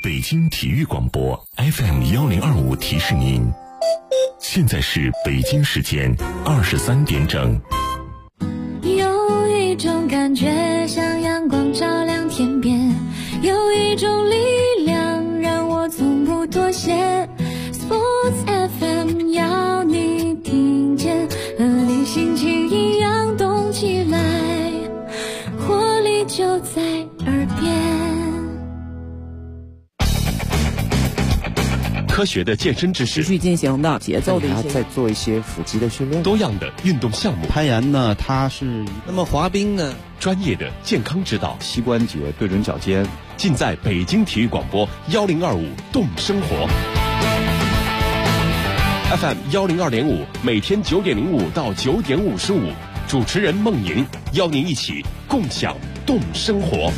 北京体育广播 FM1025提示您，现在是北京时间23点整。 有一种感觉像阳光照亮天边，有一种力量让我从不妥协。 Sports FM 要你听见，和你心情一样动起来，活力就在耳边。 科学的健身知识， 持续进行的节奏的一些， 再做一些腹肌的训练， 多样的运动项目， 攀岩呢，它是那么滑冰呢， 专业的健康指导， 膝关节对准脚尖， 尽在北京体育广播1025动生活 FM102.5，每天9点05到9点55，主持人孟莹邀您一起共享动生活。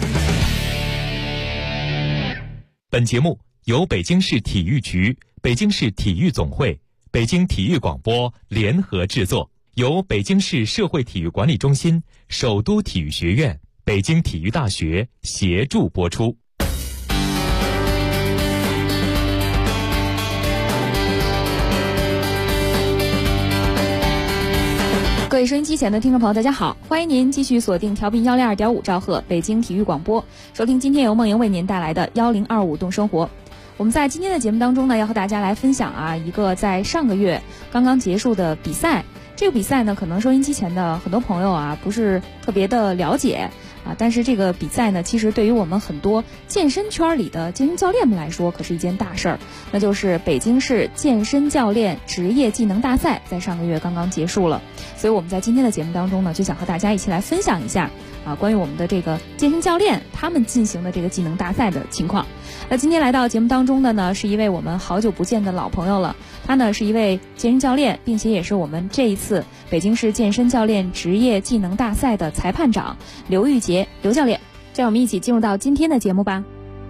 本节目由北京市体育局、北京市体育总会、北京体育广播联合制作，由北京市社会体育管理中心、首都体育学院、北京体育大学协助播出。 各位收音机前的听众朋友，大家好，欢迎您继续锁定调频102.5兆赫北京体育广播，收听今天由孟莹为您带来的1025动生活。我们在今天的节目当中呢，要和大家来分享一个在上个月刚刚结束的比赛。这个比赛呢，可能收音机前的很多朋友不是特别的了解但是这个比赛呢，其实对于我们很多健身圈里的健身教练们来说，可是一件大事儿。那就是北京市健身教练职业技能大赛在上个月刚刚结束了。所以我们在今天的节目当中呢，就想和大家一起来分享一下关于我们的这个健身教练他们进行的这个技能大赛的情况。那今天来到节目当中的呢，是一位我们好久不见的老朋友了，他呢是一位健身教练，并且也是我们这一次北京市健身教练职业技能大赛的裁判长刘玉杰刘教练。让我们一起进入到今天的节目吧。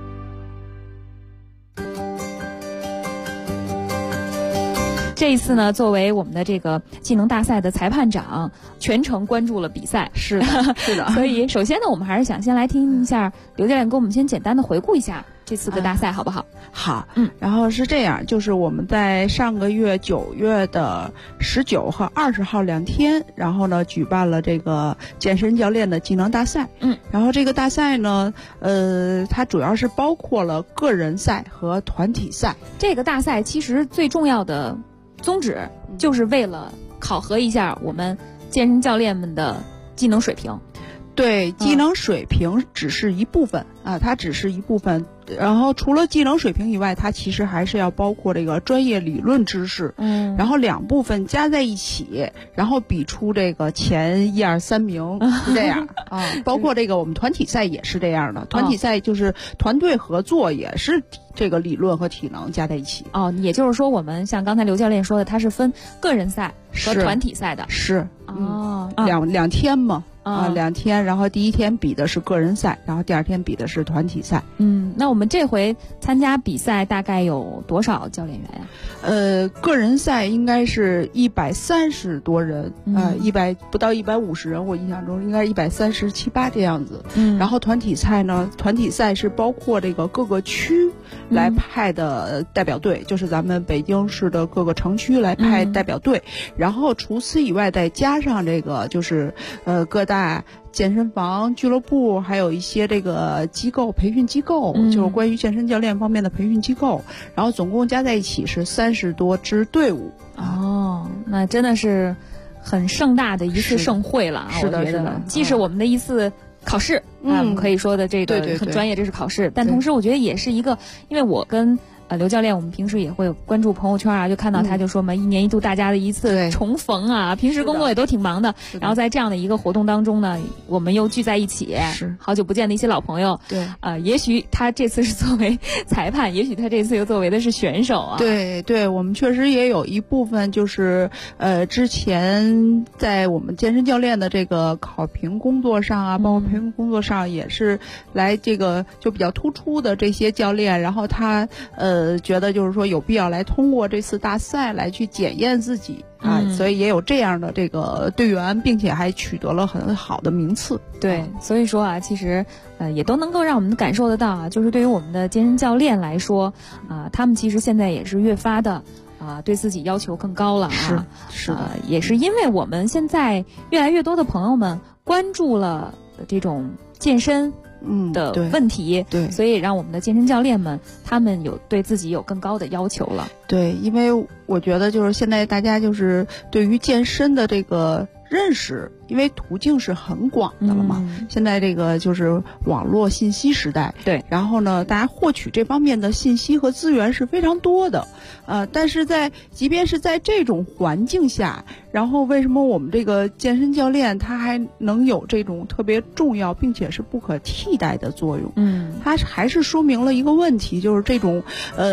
这一次呢，作为我们的这个技能大赛的裁判长，全程关注了比赛。 是的，是的。 所以首先呢，我们还是想先来听一下刘教练给我们先简单的回顾一下这次的大赛，好不好？ 好，然后是这样，就是我们在上个月9月的19和20号2天，然后呢举办了这个健身教练的技能大赛。然后这个大赛呢，它主要是包括了个人赛和团体赛。 这个大赛其实最重要的宗旨就是为了考核一下我们健身教练们的技能水平。 对，技能水平只是一部分它只是一部分。然后除了技能水平以外，它其实还是要包括这个专业理论知识。然后两部分加在一起，然后比出这个前1、2、3名，是这样包括这个我们团体赛也是这样的，团体赛就是团队合作，也是这个理论和体能加在一起。 也就是说我们像刚才刘教练说的，它是分个人赛和团体赛的。 是两天嘛。2天，然后第一天比的是个人赛，然后第2天比的是团体赛。 那我们这回参加比赛大概有多少教练员呀？ 个人赛应该是130多人不到150人，我印象中应该137、8这样子。然后团体赛呢，团体赛是包括这个各个区来派的代表队，就是咱们北京市的各个城区来派代表队。然后除此以外，再加上这个就是各大健身房、俱乐部，还有一些这个机构培训机构，就是关于健身教练方面的培训机构。然后总共加在一起是30多支队伍。 那真的是很盛大的一次盛会了是的， 我觉得既是我们的一次考试我们可以说的这个很专业，这是考试，但同时我觉得也是一个，因为我跟刘教练我们平时也会关注朋友圈就看到他就说嘛，1年1度大家的一次重逢平时工作也都挺忙的，然后在这样的一个活动当中呢，我们又聚在一起，是好久不见的一些老朋友。 对也许他这次是作为裁判，也许他这次又作为的是选手对，我们确实也有一部分就是之前在我们健身教练的这个考评工作上包括培训工作上也是来这个就比较突出的这些教练，然后他觉得就是说有必要来通过这次大赛来去检验自己所以也有这样的这个队员，并且还取得了很好的名次。 对，所以说啊，其实也都能够让我们感受得到啊，就是对于我们的健身教练来说他们其实现在也是越发的对自己要求更高了啊。 是的， 也是因为我们现在越来越多的朋友们关注了这种健身的问题， 对， 所以让我们的健身教练们他们对自己有更高的要求了。 对，因为我觉得就是现在大家就是对于健身的这个认识，因为途径是很广的了嘛，现在这个就是网络信息时代， 对， 然后呢，大家获取这方面的信息和资源是非常多的，但是即便是在这种环境下，然后为什么我们这个健身教练他还能有这种特别重要并且是不可替代的作用？它还是说明了一个问题，就是这种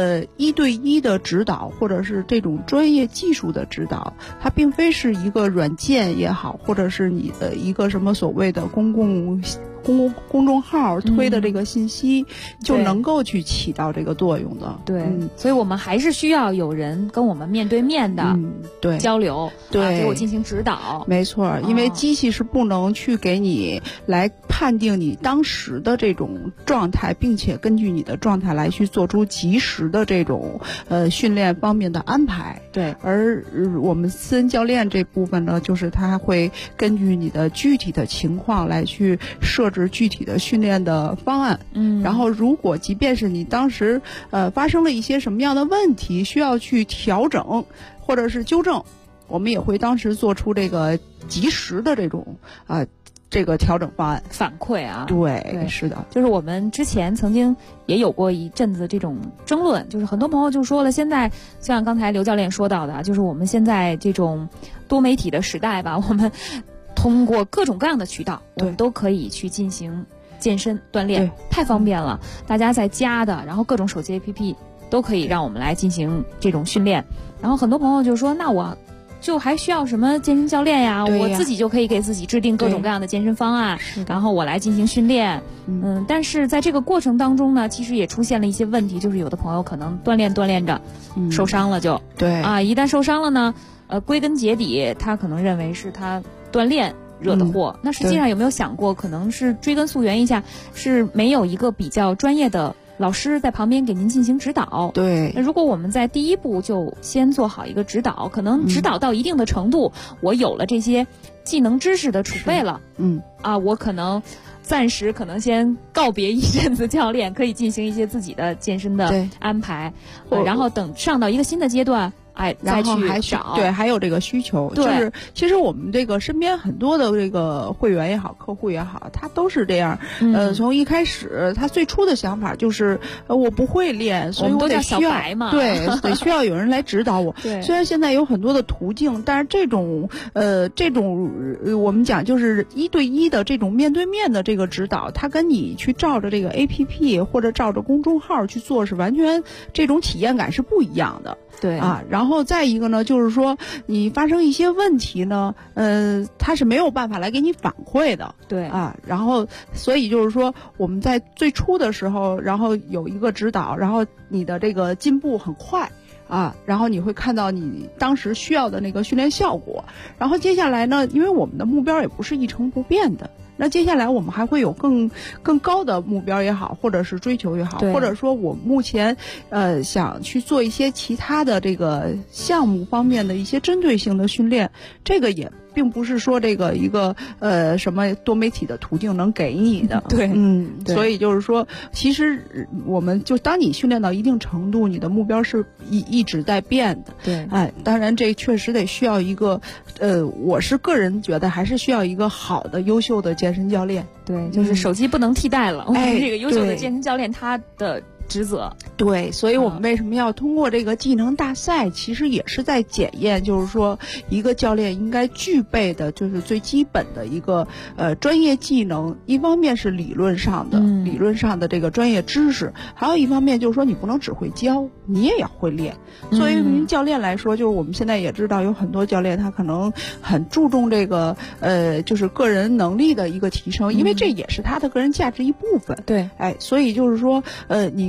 1对1的指导，或者是这种专业技术的指导，它并非是一个软件也好，或者是你的一个什么所谓的公众号推的这个信息就能够去起到这个作用的。 对，所以我们还是需要有人跟我们面对面的交流， 对， 给我进行指导。 没错，因为机器是不能去给你来判定你当时的这种状态，并且根据你的状态来去做出及时的这种训练方面的安排。 对， 而我们私人教练这部分呢，就是他会根据你的具体的情况来去设置具体的训练的方案。然后如果即便是你当时发生了一些什么样的问题需要去调整或者是纠正，我们也会当时做出这个及时的这种这个调整方案反馈啊。 对，是的， 就是我们之前曾经也有过一阵子这种争论，就是很多朋友就说了，现在像刚才刘教练说到的，就是我们现在这种多媒体的时代吧，我们通过各种各样的渠道，我们都可以去进行健身锻炼，太方便了。大家在家的，然后各种手机 APP 都可以让我们来进行这种训练。然后很多朋友就说，那我就还需要什么健身教练呀？我自己就可以给自己制定各种各样的健身方案，然后我来进行训练。但是在这个过程当中呢，其实也出现了一些问题，就是有的朋友可能锻炼着受伤了就，一旦受伤了呢，归根结底他可能认为是他锻炼惹的祸。那实际上有没有想过，可能是追根溯源一下，是没有一个比较专业的老师在旁边给您进行指导。 对， 那如果我们在第一步就先做好一个指导，可能指导到一定的程度，我有了这些技能知识的储备了，我可能暂时先告别一阵子教练，可以进行一些自己的健身的安排，然后等上到一个新的阶段，再去找。 对，还有这个需求，就是其实我们这个身边很多的这个会员也好，客户也好，他都是这样。从一开始他最初的想法就是我不会练，所以我得需要小白嘛， 对，得需要有人来指导我。 对， 虽然现在有很多的途径，但是这种我们讲就是1对1的这种面对面的这个指导，他跟你去照着这个 APP 或者照着公众号去做是完全这种体验感是不一样的。 对然后再一个呢，就是说你发生一些问题呢，他是没有办法来给你反馈的。 对然后所以就是说我们在最初的时候，然后有一个指导，然后你的这个进步很快然后你会看到你当时需要的那个训练效果。然后接下来呢，因为我们的目标也不是一成不变的，那接下来我们还会有更高的目标也好，或者是追求也好，或者说我目前想去做一些其他的这个项目方面的一些针对性的训练，这个也并不是说这个一个什么多媒体的途径能给你的。 对， 所以就是说，其实我们就当你训练到一定程度，你的目标是一直在变的。 对， 当然这确实得需要一个我是个人觉得还是需要一个好的优秀的健身教练。 对，就是手机不能替代了，我们这个优秀的健身教练他的职责。 对，所以我们为什么要通过这个技能大赛，其实也是在检验，就是说一个教练应该具备的就是最基本的一个专业技能。一方面是理论上的这个专业知识，还有一方面就是说你不能只会教，你也要会练。作为一名教练来说，就是我们现在也知道有很多教练他可能很注重这个就是个人能力的一个提升，因为这也是他的个人价值一部分。 对， 所以就是说你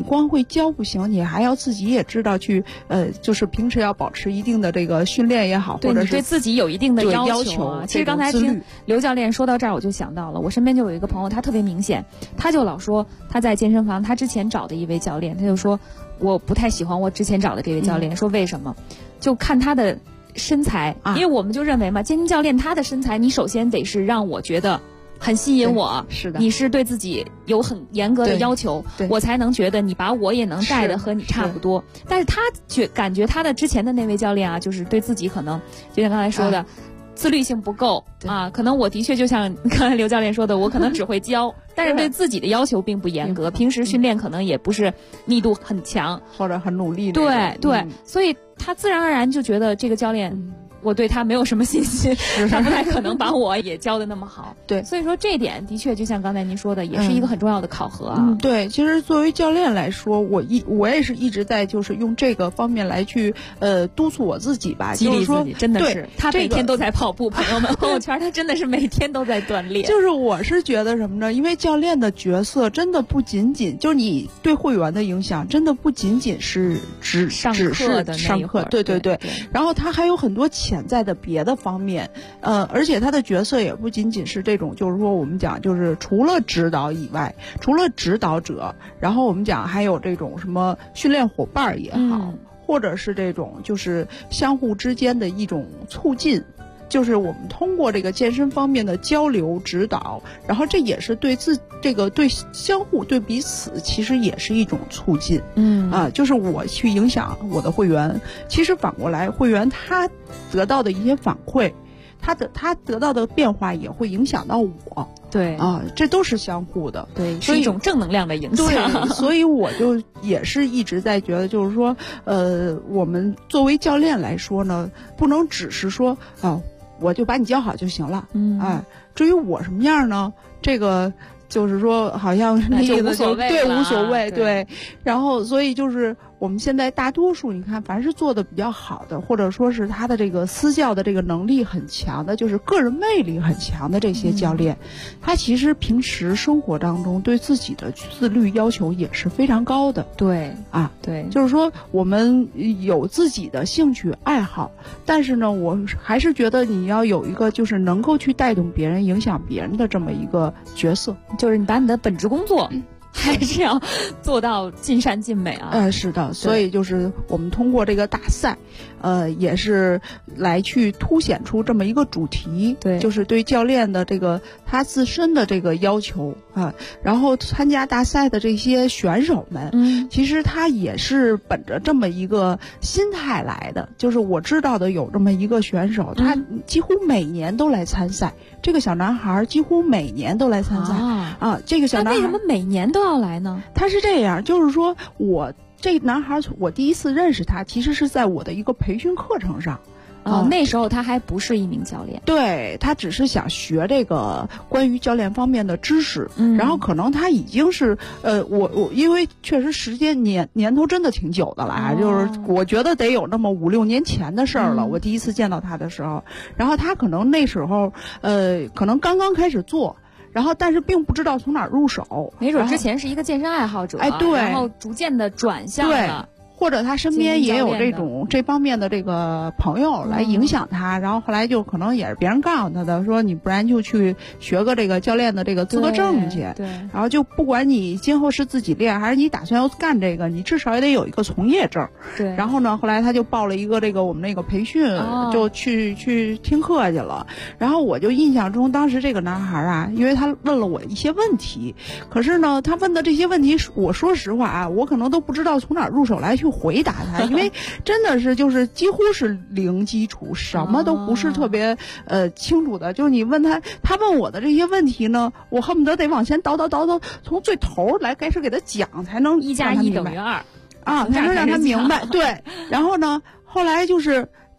光会教不行，你还要自己也知道去就是平时要保持一定的这个训练也好，或者是对自己有一定的要求啊。其实刚才听刘教练说到这儿，我就想到了，我身边就有一个朋友，他特别明显，他就老说他在健身房，他之前找的一位教练，他就说我不太喜欢我之前找的这位教练，说为什么？就看他的身材，因为我们就认为嘛，健身教练他的身材，你首先得是让我觉得很吸引我， 是的， 你是对自己有很严格的要求，我才能觉得你把我也能带的和你差不多。但是他感觉他的之前的那位教练啊，就是对自己可能就像刚才说的，自律性不够啊。可能我的确就像刚才刘教练说的，我可能只会教，但是对自己的要求并不严格，平时训练可能也不是密度很强或者很努力。 对，所以他自然而然就觉得这个教练。我对他没有什么信心，他不太可能把我也教得那么好。 对， 所以说这一点的确就像刚才您说的，也是一个很重要的考核啊。 对，其实作为教练来说，我也是一直在就是用这个方面来去督促我自己吧， 激励自己，真的是。他每天都在跑步，朋友们，朋友圈他真的是每天都在锻炼。 就是我是觉得什么呢？因为教练的角色真的不仅仅就是你对会员的影响，真的不仅仅是上课的上课，对。然后他还有很多潜在的别的方面，而且他的角色也不仅仅是这种，就是说我们讲就是除了指导以外，除了指导者，然后我们讲还有这种什么训练伙伴也好，或者是这种就是相互之间的一种促进。就是我们通过这个健身方面的交流指导，然后这也是对对相互对彼此其实也是一种促进。就是我去影响我的会员，其实反过来会员他得到的一些反馈，他得到的变化也会影响到我。 对啊，这都是相互的， 对，是一种正能量的影响。 对，所以我就也是一直在觉得，就是说，我们作为教练来说呢，不能只是说我就把你教好就行了。至于我什么样呢？这个就是说，好像那意思无所谓， 无所谓，对。然后，所以就是我们现在大多数，你看，凡是做的比较好的，或者说是他的这个私教的这个能力很强的，就是个人魅力很强的这些教练，他其实平时生活当中对自己的自律要求也是非常高的。 对对，就是说我们有自己的兴趣爱好，但是呢，我还是觉得你要有一个就是能够去带动别人、影响别人的这么一个角色， 就是你把你的本职工作。还是要做到尽善尽美啊！ 是的，所以就是我们通过这个大赛，也是来去凸显出这么一个主题， 对， 就是对教练的这个他自身的这个要求啊。然后参加大赛的这些选手们，其实他也是本着这么一个心态来的。就是我知道的有这么一个选手，他几乎每年都来参赛。这个小男孩几乎每年都来参赛这个小男孩那为什么每年都要来呢？ 他是这样，就是说这男孩我第一次认识他，其实是在我的一个培训课程上。 那时候他还不是一名教练， 对，他只是想学这个关于教练方面的知识，然后可能他已经是我因为确实时间年头真的挺久的了，就是我觉得得有那么5-6年前的事儿了。我第一次见到他的时候，然后他可能那时候可能刚刚开始做。然后，但是并不知道从哪儿入手， 没准之前是一个健身爱好者， 对， 然后逐渐的转向了。 或者他身边也有这方面的这个朋友来影响他，然后后来就可能也是别人告诉他的，说你不然就去学个这个教练的这个资格证去， 对， 然后就不管你今后是自己练还是你打算要干这个，你至少也得有一个从业证， 对。 然后呢，后来他就报了一个这个我们那个培训，就去听课去了。然后我就印象中，当时这个男孩啊，因为他问了我一些问题，可是呢，他问的这些问题，我说实话啊，我可能都不知道从哪儿入手来去回答他，因为真的是就是几乎是零基础，什么都不是特别清楚的。就是你问他问我的这些问题呢，我恨不得得往前倒，从最头来开始给他讲，才能 1+1等于2 才能让他明白。对，然后呢，后来就是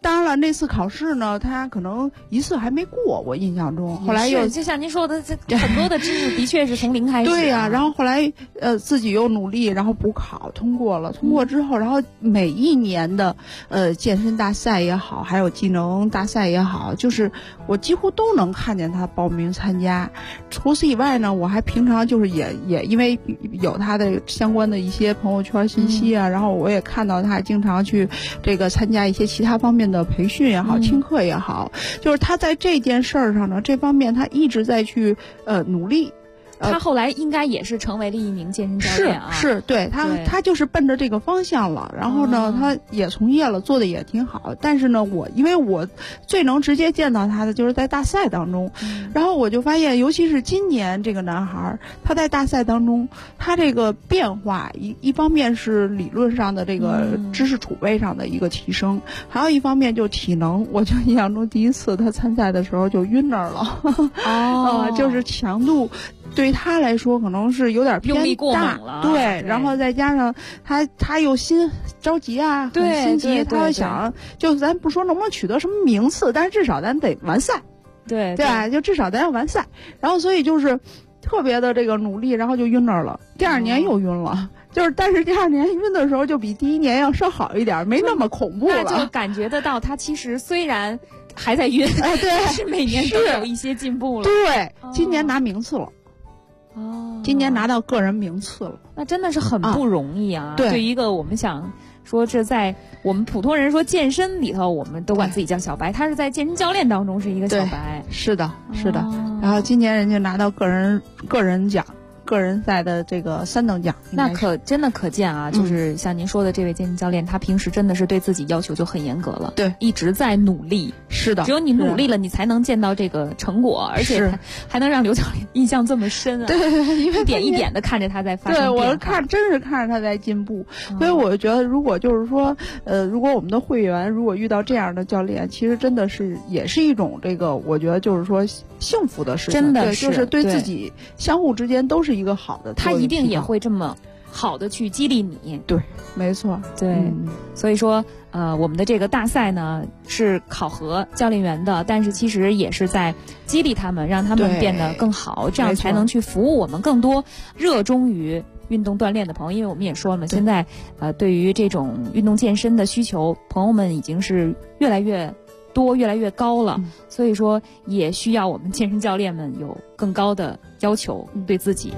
当然了，那次考试呢，他可能一次还没过，我印象中。后来又就像您说的，这很多的知识的确是从零开始。 对呀，然后后来自己又努力，然后补考通过了。通过之后，然后每一年的健身大赛也好，还有技能大赛也好，就是我几乎都能看见他报名参加。除此以外呢，我还平常就是也因为有他的相关的一些朋友圈信息啊，然后我也看到他经常去这个参加一些其他方面的培训也好，听课也好，就是他在这件事儿上呢，这方面他一直在去努力。 他后来应该也是成为了一名健身教练啊， 是对他就是奔着这个方向了。然后呢，他也从业了，做的也挺好。但是呢，因为我最能直接见到他的就是在大赛当中，然后我就发现，尤其是今年这个男孩，他在大赛当中，他这个变化一方面是理论上的这个知识储备上的一个提升，还有一方面就体能。我就印象中第一次他参赛的时候就晕那儿了，就是强度。对他来说可能是有点偏大， 用力过猛了， 对，然后再加上他又心着急啊，很心急，他想就咱不说能不能取得什么名次，但是至少咱得完赛，对吧？就至少咱要完赛，然后所以就是特别的这个努力，然后就晕那儿了。第二年又晕了。但是第二年晕的时候就比第一年要稍好一点，没那么恐怖了。 那就感觉得到他其实虽然还在晕，对，但是每年都有一些进步了。 对，今年拿名次了。今年拿到个人名次了， 那真的是很不容易啊！ 对一个我们想说，这在我们普通人说健身里头，我们都管自己叫小白，他是在健身教练当中是一个小白。 是的，是的。然后今年人家拿到个人奖。个人赛的这个3等奖， 那真的可见啊，就是像您说的这位健身教练，他平时真的是对自己要求就很严格了， 对， 一直在努力。 是的， 只有你努力了，你才能见到这个成果，而且还能让刘教练印象这么深啊。 对，因为一点一点的看着他在发生变化。 对，我真是看着他在进步，所以我觉得，如果就是说，如果我们的会员如果遇到这样的教练，其实真的是也是一种这个，我觉得就是说幸福的事情， 真的对，就是对自己相互之间都是一个好的。 他一定也会这么好的去激励你。 对，没错， 对，所以说我们的这个大赛呢是考核教练员的，但是其实也是在激励他们，让他们变得更好，这样才能去服务我们更多热衷于运动锻炼的朋友。因为我们也说了嘛，现在对于这种运动健身的需求，朋友们已经是越来越多，越来越高了，所以说也需要我们健身教练们有更高的要求对自己。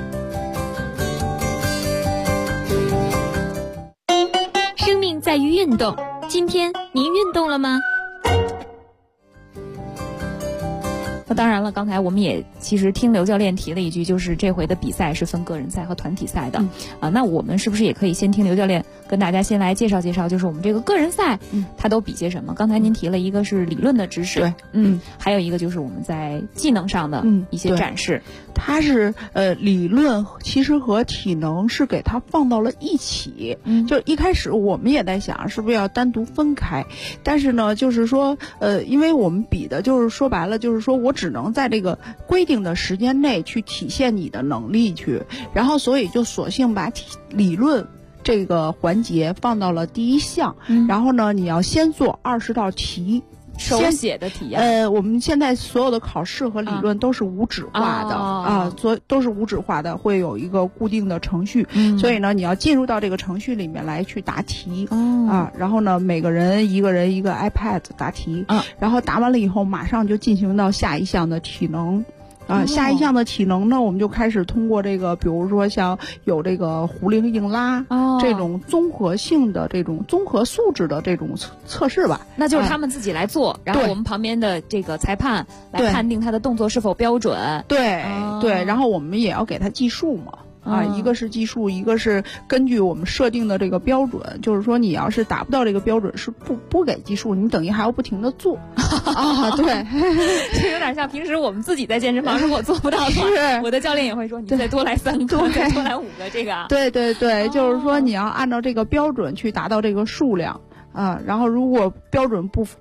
生命在于运动，今天您运动了吗？ 那当然了，刚才我们也其实听刘教练提了一句，就是这回的比赛是分个人赛和团体赛的，那我们是不是也可以先听刘教练跟大家先来介绍介绍，就是我们这个个人赛，它都比些什么？刚才您提了一个是理论的知识， 对， 还有一个就是我们在技能上的一些展示。 它是理论其实和体能是给它放到了一起，就一开始我们也在想是不是要单独分开，但是呢，就是说因为我们比的就是说白了就是说我只能在这个规定的时间内去体现你的能力去，然后所以就索性把理论这个环节放到了第一项，然后呢，你要先做20道题。 手写的题我们现在所有的考试和理论都是无纸化的都是无纸化的，会有一个固定的程序，所以呢，你要进入到这个程序里面来去答题然后呢，每个人一个 iPad 答题然后答完了以后，马上就进行到下一项的体能。下一项的体能呢，我们就开始通过这个，比如说像有这个壶铃硬拉这种综合性的这种综合素质的这种测试吧。 那就是他们自己来做，然后我们旁边的这个裁判来判定他的动作是否标准。 对，然后我们也要给他计数嘛。一个是计数，一个是根据我们设定的这个标准，就是说你要是达不到这个标准是不给计数，你等于还要不停的做对， 这有点像平时我们自己在健身房如果做不到的话，我的教练也会说你再多来3个，再多来5个这个。 对，就是说你要按照这个标准去达到这个数量然后如果标准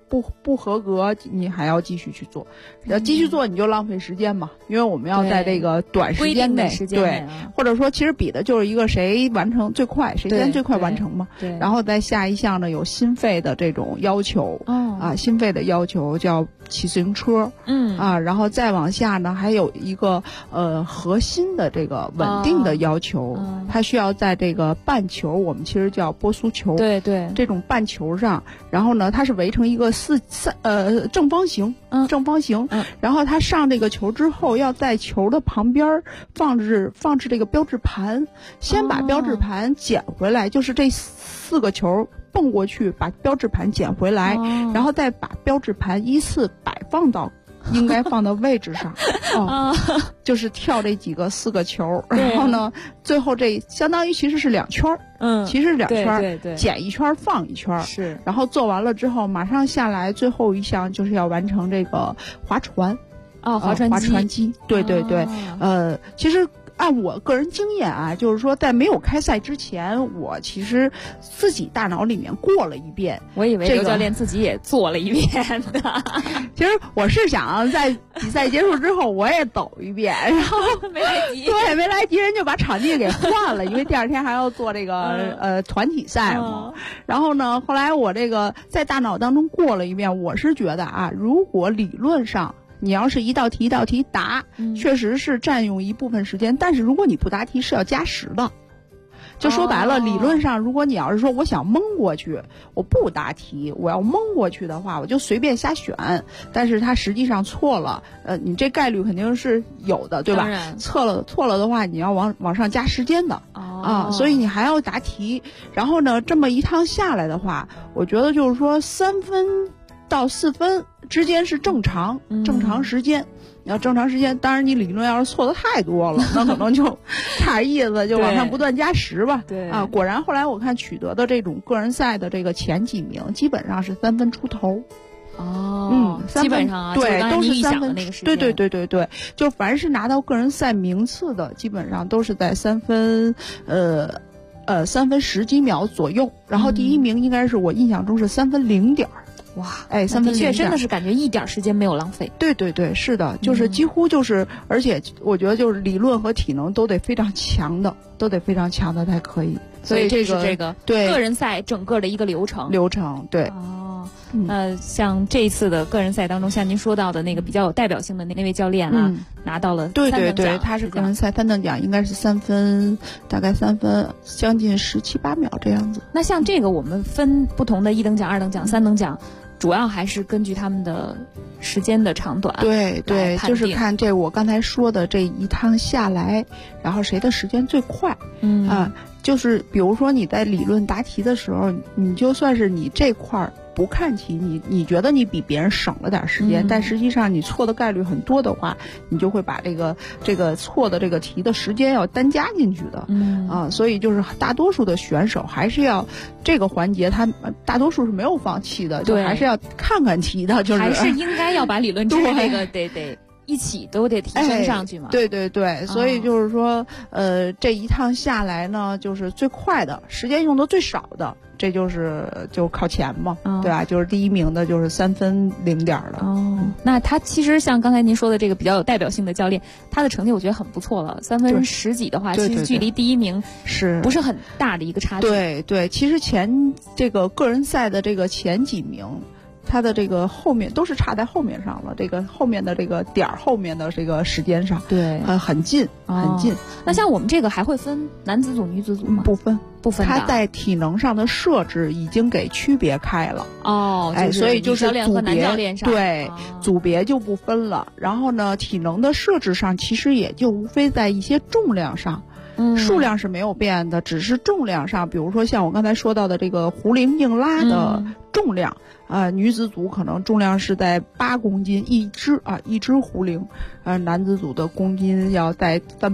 不合格，你还要继续去做，继续做你就浪费时间嘛，因为我们要在这个短时间内，对，或者说其实比的就是一个谁完成最快，谁先最快完成嘛。 对。 然后再下一项呢，有心肺的这种要求，心肺的要求叫骑自行车，然后再往下呢，还有一个核心的这个稳定的要求，它需要在这个半球，我们其实叫波苏球， 对对， 这种半球上，然后呢，它是围成一个正方形，然后它上这个球之后，要在球的旁边放置这个标志盘，先把标志盘捡回来，就是这4个球蹦过去，把标志盘捡回来，然后再把标志盘依次摆放到应该放的位置上，就是跳这4个球，然后呢，最后这相当于其实是2圈，其实是2圈， 对， 捡1圈放1圈， 是， 然后做完了之后，马上下来，最后一项就是要完成这个划船， 划船机， 对，其实。按我个人经验啊，就是说在没有开赛之前，我其实自己大脑里面过了一遍。 我以为刘教练自己也做了一遍的。 其实我是想在比赛结束之后我也走一遍，然后没来及。 对，没来及，人就把场地给换了，因为第2天还要做这个团体赛嘛。然后呢，后来我这个在大脑当中过了一遍，我是觉得啊，如果理论上你要是一道题一道题答，确实是占用一部分时间，但是如果你不答题是要加时的。就说白了，理论上如果你要是说我想蒙过去，我不答题，我要蒙过去的话，我就随便瞎选，但是它实际上错了，你这概率肯定是有的，对吧？错了的话，你要往上加时间的所以你还要答题。然后呢，这么一趟下来的话，我觉得就是说3分到4分之间是正常时间。你要正常时间，当然你理论要是错的太多了，那可能就差意思，就往上不断加时吧。 对果然后来我看取得的这种个人赛的这个前几名，基本上是3分出头。 基本上对，都是 3分。 对，就凡是拿到个人赛名次的，基本上都是在3分3分10几秒左右。然后第1名应该是我印象中是3分0点。 哇 ，3分0点， 确真的是感觉一点时间没有浪费。 对，是的，就是几乎就是，而且我觉得就是理论和体能都得非常强的才可以。 所以这是这个对个人赛整个的一个流程， 对。 像这一次的个人赛当中，像您说到的那个比较有代表性的那位教练啊，拿到了3等奖。 对，他是个人赛3等奖，应该是大概3分，将近17、18秒这样子。 那像这个我们分不同的1等奖、2等奖、3等奖，主要还是根据他们的时间的长短。 对，就是看这我刚才说的这一趟下来，然后谁的时间最快。就是比如说你在理论答题的时候，你就算是你这块不看题，你觉得你比别人省了点时间，但实际上你错的概率很多的话，你就会把这个错的这个题的时间要单加进去的。所以就是大多数的选手还是要这个环节，他大多数是没有放弃的，就还是要看看题的，就是还是应该要把理论知识这个得一起都得提升上去嘛。 对，所以就是说，这一趟下来呢，就是最快的时间用的最少的，这就靠前嘛，对吧？就是第1名的就是3分0点的。 那他其实像刚才您说的这个比较有代表性的教练，他的成绩我觉得很不错了，3分10几的话，其实距离第1名是不是很大的一个差距？ 对，其实这个个人赛的这个前几名，它的这个后面都是差在后面上了，这个后面的这个点后面的这个时间上， 对， 很近。 那像我们这个还会分男子组、女子组吗？ 不分。 它在体能上的设置已经给区别开了。所以就是教练和男教练上对组别就不分了。然后呢，体能的设置上其实也就无非在一些重量上。数量是没有变的，只是重量上，比如说像我刚才说到的这个壶铃硬拉的重量，女子组可能重量是在8公斤一只壶铃，男子组的公斤要在3倍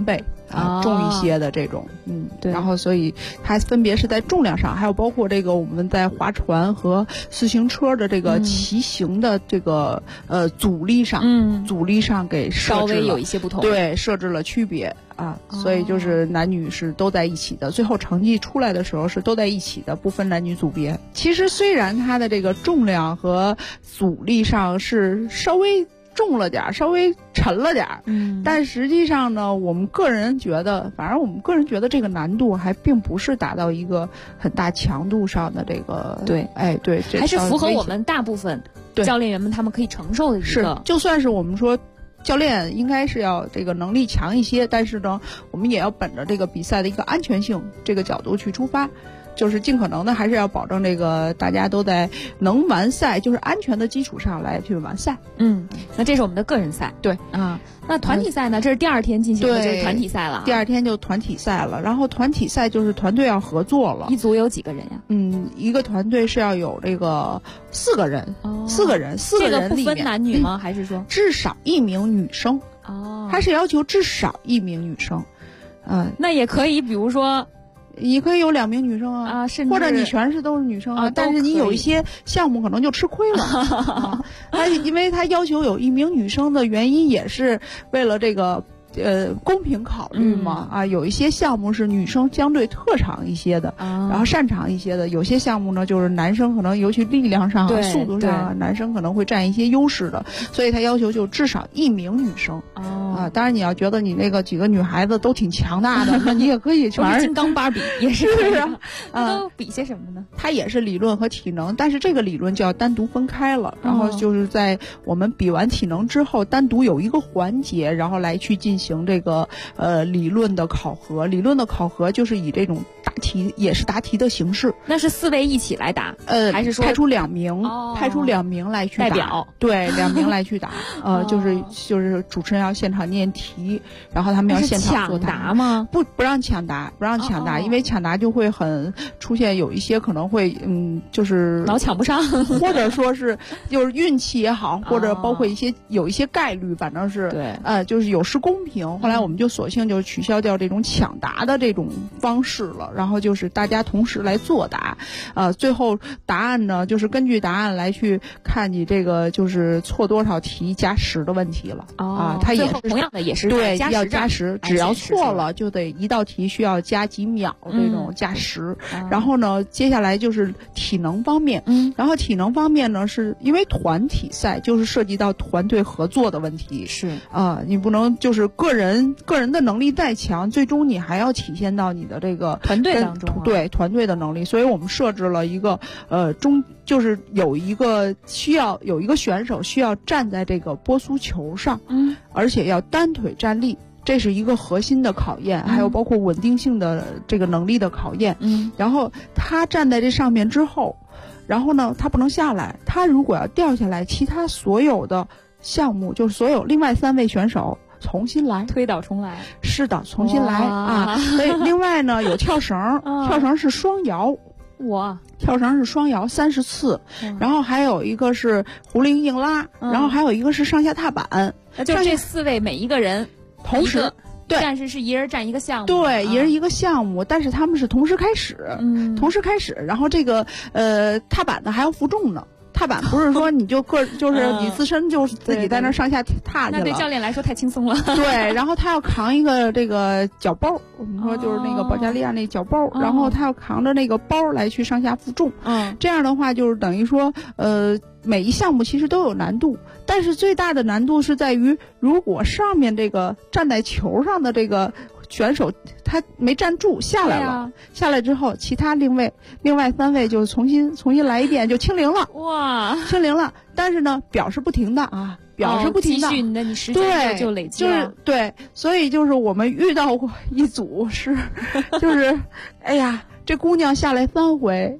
重一些的这种， 对。 然后所以它分别是在重量上，还有包括这个我们在划船和自行车的这个骑行的这个阻力上给设置了， 稍微有一些不同， 对，设置了区别啊，所以就是男女是都在一起的，最后成绩出来的时候是都在一起的，不分男女组别。其实虽然它的这个重量和阻力上是稍微重了点，稍微沉了点，但实际上呢，我们个人觉得这个难度还并不是达到一个很大强度上的这个，对，对， 还是符合我们大部分教练员们他们可以承受的一个。 是，就算是我们说教练应该是要这个能力强一些，但是呢，我们也要本着这个比赛的一个安全性这个角度去出发。就是尽可能的还是要保证这个大家都在能完赛，就是安全的基础上来去完赛。 那这是我们的个人赛。 对啊，那团体赛呢？这是第二天进行的，就是团体赛了。 第二天就团体赛了，然后团体赛就是团队要合作了。 一组有几个人呀？ 一个团队是要有这个4个人，4个人这个不分男女吗？还是说至少1名女生？它是要求至少1名女生。 那也可以，比如说。 你可以有2名女生啊， 甚至或者你全是都是女生啊，但是你有一些项目可能就吃亏了。因为他要求有1名女生的原因也是为了这个公平考虑嘛。有一些项目是女生相对特长一些的，然后擅长一些的，有些项目呢就是男生可能尤其力量上、速度上，男生可能会占一些优势的，所以他要求就至少1名女生。当然你要觉得你那个几个女孩子都挺强大的，那你也可以全是金刚芭比也是可以的。那都比些什么呢？ 它也是理论和体能，但是这个理论就要单独分开了，然后就是在我们比完体能之后，单独有一个环节，然后来去进行这个理论的考核。理论的考核就是以这种答题，也是答题的形式。 那是4位一起来答，还是说派出2名，派出2名来去答， 代表？ 对，2名来去答。就是主持人要现场念题，然后他们要现场作答吗？ 不让抢答，因为抢答就会出现有一些可能会就是老抢不上， 或者说是就是运气也好，或者包括有一些概率，反正是对， 就是有失公平。后来我们就索性就取消掉这种抢答的这种方式了，然后就是大家同时来作答，最后答案呢就是根据答案来去看你这个就是错多少题加10的问题了。它也是同样的也是对要加10，只要错了就得一道题需要加几秒这种加10。然后呢，接下来就是体能方面，然后体能方面呢，是因为团体赛就是涉及到团队合作的问题， 是你不能就是个人的能力再强，最终你还要体现到你的这个团队当中， 对团队的能力。所以我们设置了一个就是有一个选手需要站在这个波苏球上，而且要单腿站立，这是一个核心的考验，还有包括稳定性的这个能力的考验。然后他站在这上面之后，然后呢，他不能下来，他如果要掉下来，其他所有的项目就是所有另外3位选手重新来， 推倒重来。 是的，重新来所以另外呢有跳绳，跳绳是双摇。跳绳是双摇30次，然后还有一个是壶铃硬拉，然后还有一个是上下踏板。 那就这4位每一个人同时，对， 但是一人占一个项目。 对，一人一个项目，但是他们是同时开始，然后这个踏板呢还要负重呢。踏板不是说你就是你自身就自己在那上下踏去了， 那对教练来说太轻松了。 对，然后他要扛一个这个脚包，我们说就是那个保加利亚那脚包，然后他要扛着那个包来去上下负重。这样的话就是等于说每一项目其实都有难度，但是最大的难度是在于如果上面这个站在球上的这个选手他没站住下来了，下来之后其他另外3位就重新来一遍，就清零了。清零了，但是呢表示不停的表示不停的， 继续你时间就累积了。 就是对，所以就是我们遇到过一组是就是哎呀，这姑娘下来3回，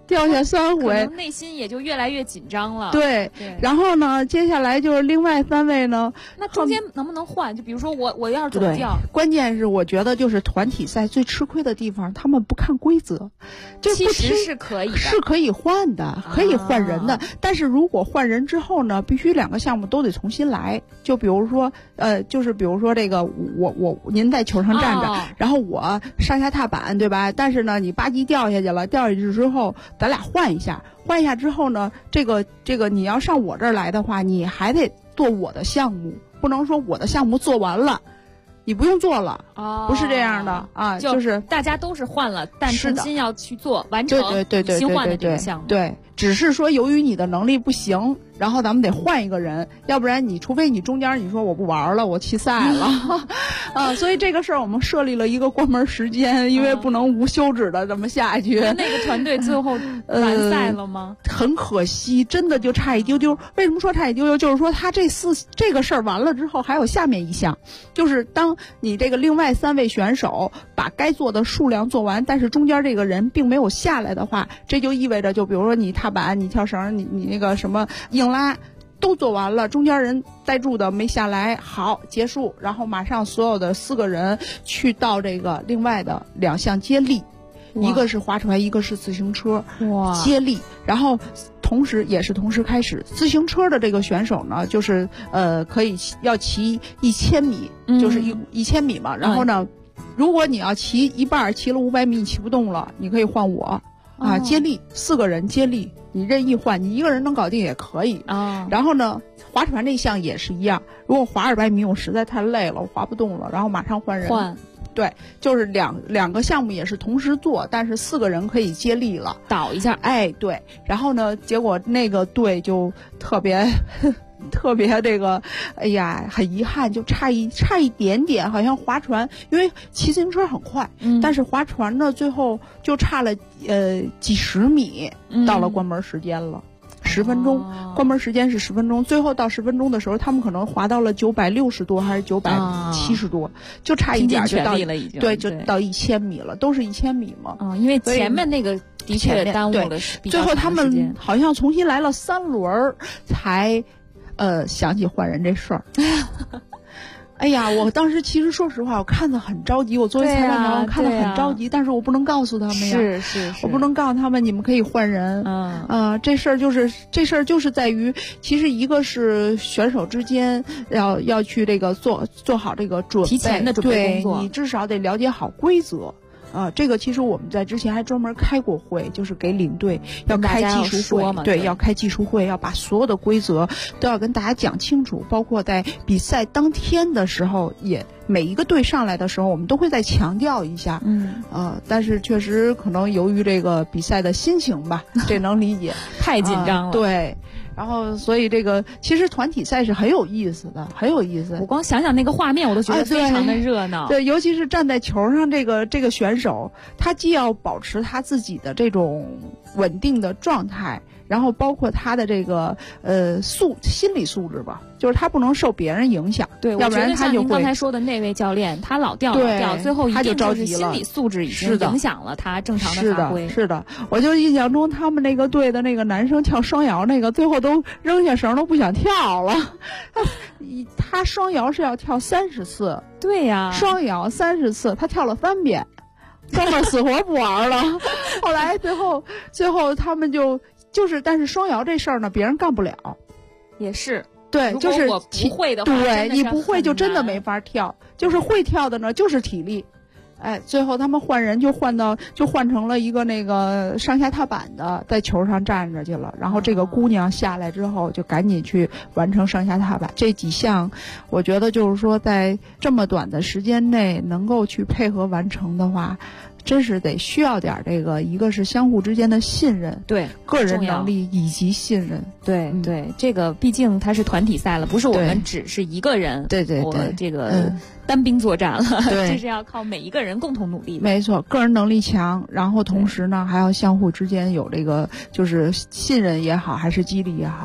掉下3回， 可能内心也就越来越紧张了。 对，然后呢，接下来就是另外3位呢， 那中间能不能换？就比如说我要是走掉， 关键是我觉得就是团体赛最吃亏的地方，他们不看规则，就其实是可以的， 是可以换的，可以换人的。但是如果换人之后呢，必须2个项目都得重新来。就比如说，就是比如说这个您在球上站着，然后我上下踏板，对吧？但是呢，你吧唧掉下去了，掉下去之后，咱俩换一下之后呢，这个你要上我这儿来的话，你还得做我的项目，不能说我的项目做完了你不用做了，不是这样的啊，就是大家都是换了，但重新要去做完成新换的这个项目。 对，只是说由于你的能力不行，然后咱们得换一个人，要不然除非你中间你说我不玩了，我弃赛了所以这个事儿我们设立了一个关门时间，因为不能无休止的这么下去。 那个团队最后完赛了吗？ 很可惜，真的就差一丢丢。为什么说差一丢丢？就是说他这个事儿完了之后，还有下面一项，就是当你这个另外3位选手把该做的数量做完，但是中间这个人并没有下来的话，这就意味着，就比如说你踏板、你跳绳、你那个什么硬拉都做完了，中间人呆住的没下来，好，结束，然后马上所有的4个人去到这个另外的2项接力，一个是划船，一个是自行车接力，然后同时开始。自行车的这个选手呢，就是要骑1000米，就是1000米嘛。然后呢，如果你要骑一半，骑了500米你骑不动了，你可以换我接力4个人接力，你任意换，你一个人能搞定也可以然后呢，划船这项也是一样，如果划200米我实在太累了，我划不动了，然后马上换人。对，就是两个项目也是同时做，但是4个人可以接力了， 倒一下。 对，然后呢，结果那个队就特别这个，哎呀，很遗憾，就差一点点，好像划船，因为骑自行车很快，但是划船呢，最后就差了几十米，到了关门时间了。10分钟，关门时间是10分钟，最后到10分钟的时候，他们可能滑到了960多还是970多，就差一点就到了已经， 对，就到1000米了，都是1000米嘛。 因为前面那个的确耽误了比较长的时间。 最后他们好像重新来了3轮才想起换人这事儿。哎呀，我当时其实说实话，我看得很着急。我作为裁判长，我看得很着急，但是我不能告诉他们呀。 是， 我不能告诉他们，你们可以换人。这事儿就是在于，其实一个是选手之间要去这个做好这个准备， 提前的准备工作， 对，你至少得了解好规则。这个其实我们在之前还专门开过会，就是给领队要开技术会，对，要开技术会，要把所有的规则都要跟大家讲清楚，包括在比赛当天的时候，也每一个队上来的时候，我们都会再强调一下。但是确实可能由于这个比赛的心情吧，这能理解， 太紧张了。 对。然后，所以这个其实团体赛是很有意思的，很有意思。 我光想想那个画面，我都觉得非常的热闹。 对，尤其是站在球上这个选手，他既要保持他自己的这种稳定的状态，然后包括他的这个心理素质吧，就是他不能受别人影响， 对， 要不然他就会。 您刚才说的那位教练，他老掉，最后一定就是心理素质已经影响了他正常的发挥。 是的，我就印象中他们那个队的那个男生跳双摇，那个最后都扔下绳都不想跳了。他双摇是要跳30次， 对呀， 双摇30次，他跳了3遍，哥们儿死活不玩了。后来最后他们就是，但是双摇这事儿呢，别人干不了， 也是。 对，就是我不会的话， 对，你不会就真的没法跳，就是会跳的呢，就是体力。最后他们换人就换成了一个那个上下踏板的，在球上站着去了。然后这个姑娘下来之后，就赶紧去完成上下踏板。这几项，我觉得就是说，在这么短的时间内能够去配合完成的话，真是得需要点这个，一个是相互之间的信任， 对， 个人能力以及信任， 对对，这个毕竟它是团体赛了，不是我们只是一个人， 对， 我这个单兵作战了， 对， 这是要靠每一个人共同努力的。 没错，个人能力强，然后同时呢，还要相互之间有这个，就是信任也好，还是激励也好。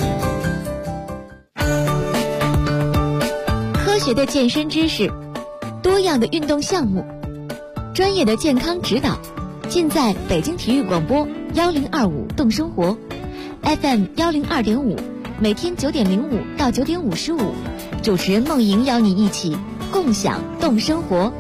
科学的健身知识， 多样的运动项目，专业的健康指导，尽在北京体育广播1025动生活 FM 102.5，每天9点05到9点55，主持人梦莹邀你一起共享动生活。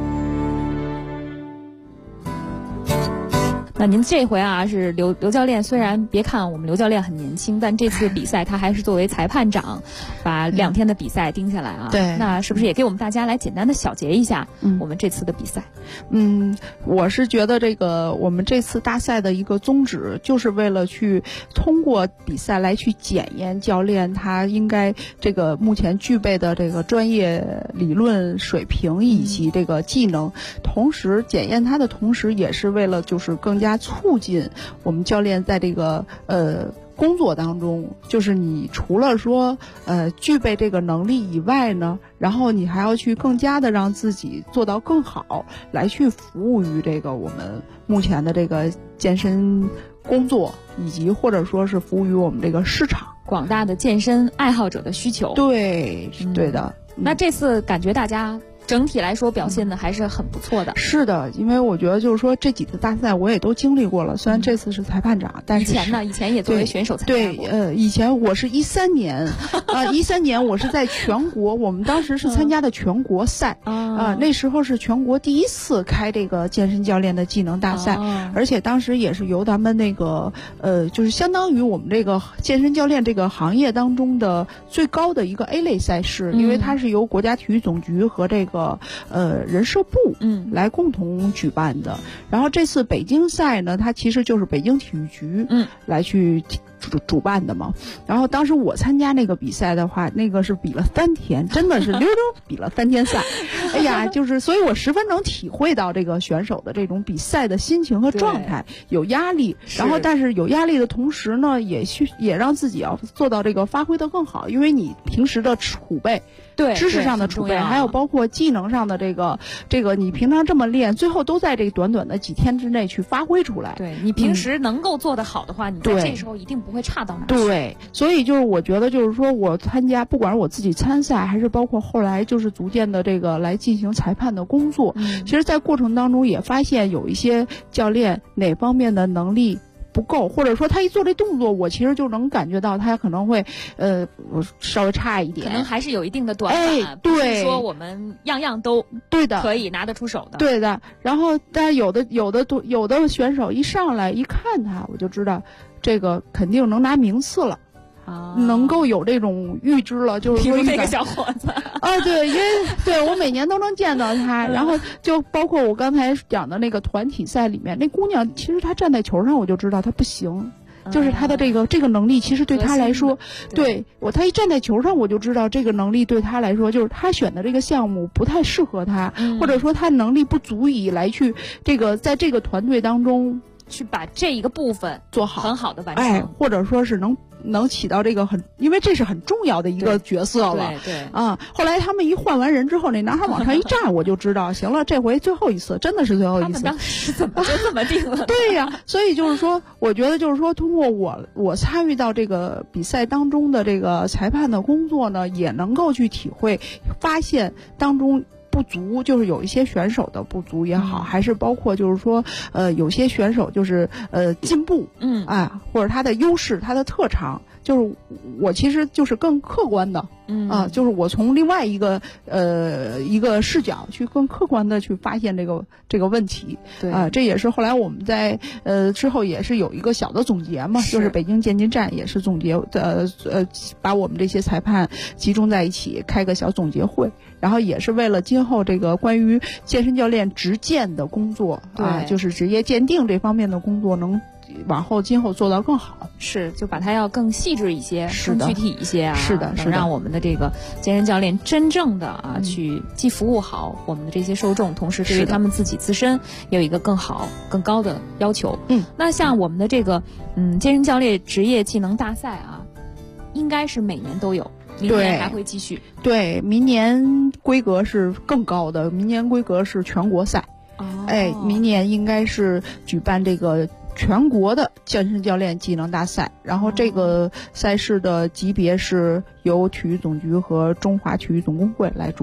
那您这回啊是刘教练，虽然别看我们刘教练很年轻，但这次比赛他还是作为裁判长，把2天的比赛盯下来啊。 对， 那是不是也给我们大家来简单的小结一下我们这次的比赛？ 我是觉得我们这次大赛的一个宗旨，就是为了去通过比赛来去检验教练他应该目前具备的专业理论水平以及技能，同时检验他的同时，也是为了就是更加促进我们教练在工作当中，就是你除了说具备这个能力以外呢，然后你还要去更加的让自己做到更好，来去服务于我们目前的健身工作，以及或者说是服务于我们市场广大的健身爱好者的需求。 对，对的。 那这次感觉大家整体来说表现的还是很不错的。 是的，因为我觉得就是说这几次大赛我也都经历过了，虽然这次是裁判长，但是以前也作为选手参加过。 对，以前我是13年，13年我是在全国，我们当时是参加的全国赛那时候是全国第一次开健身教练的技能大赛，而且当时也是由咱们就是相当于我们健身教练行业当中的最高的一个 A 类赛事，因为它是由国家体育总局和人社部来共同举办的。然后这次北京赛呢，它其实就是北京体育局来去主办的嘛。然后当时我参加比赛的话，是比了3天，真的是溜溜比了3天赛。哎呀，所以我十分能体会到选手的这种比赛的心情和状态，有压力，然后但是有压力的同时呢，也让自己要做到发挥的更好，因为你平时的储备。 对， 知识上的储备，还有包括技能上的你平常这么练，最后都在短短的几天之内去发挥出来。 对，你平时能够做得好的话，你在这时候一定不会差到哪去。 对，所以我觉得我参加，不管是我自己参赛，还是包括后来逐渐的来进行裁判的工作，其实在过程当中也发现有一些教练哪方面的能力不够，或者说他一做这动作，我其实就能感觉到他可能会稍微差一点， 可能还是有一定的短板。 对， 不是说我们样样都对的可以拿得出手的。 对的。然后但是有的选手一上来一看他，我就知道肯定能拿名次了。能够有这种预知了，就是说那个小伙子对，因为我每年都能见到他，然后就包括我刚才讲的团体赛里面，那姑娘其实她站在球上我就知道她不行，就是她的这个能力其实对她来说，她一站在球上我就知道这个能力对她来说，就是她选的这个项目不太适合她，或者说她能力不足以来去在这个团队当中去把这一个部分做好， 很好的完成， 或者说是能起到因为这是很重要的一个角色了。 对后来他们一换完人之后，那男孩往上一站，我就知道行了，这回最后一次，真的是最后一次。 他们当时怎么就这么定了？ 对呀，所以我觉得通过我参与到比赛当中的裁判的工作呢，也能够去体会，发现当中不足，就是有一些选手的不足也好，还是包括有些选手进步，或者他的优势，他的特长，我其实更客观的，我从另外一个视角去更客观的去发现这个问题。 对， 这也是后来我们在之后也是有一个小的总结嘛，就是北京健金站也是总结把我们这些裁判集中在一起开个小总结会，然后也是为了今后关于健身教练执鉴的工作就是职业鉴定这方面的工作能今后做到更好， 就把它要更细致一些，更具体一些是的， 能让我们的健身教练真正的去既服务好我们的这些受众，同时对于他们自己自身也有一个更好更高的要求。那像我们的健身教练职业技能大赛应该是每年都有，明年还会继续。 对，明年规格是更高的，明年规格是全国赛。明年应该是举办全国的健身教练技能大赛，然后这个赛事的级别是由体育总局和中华体育总工会来主办。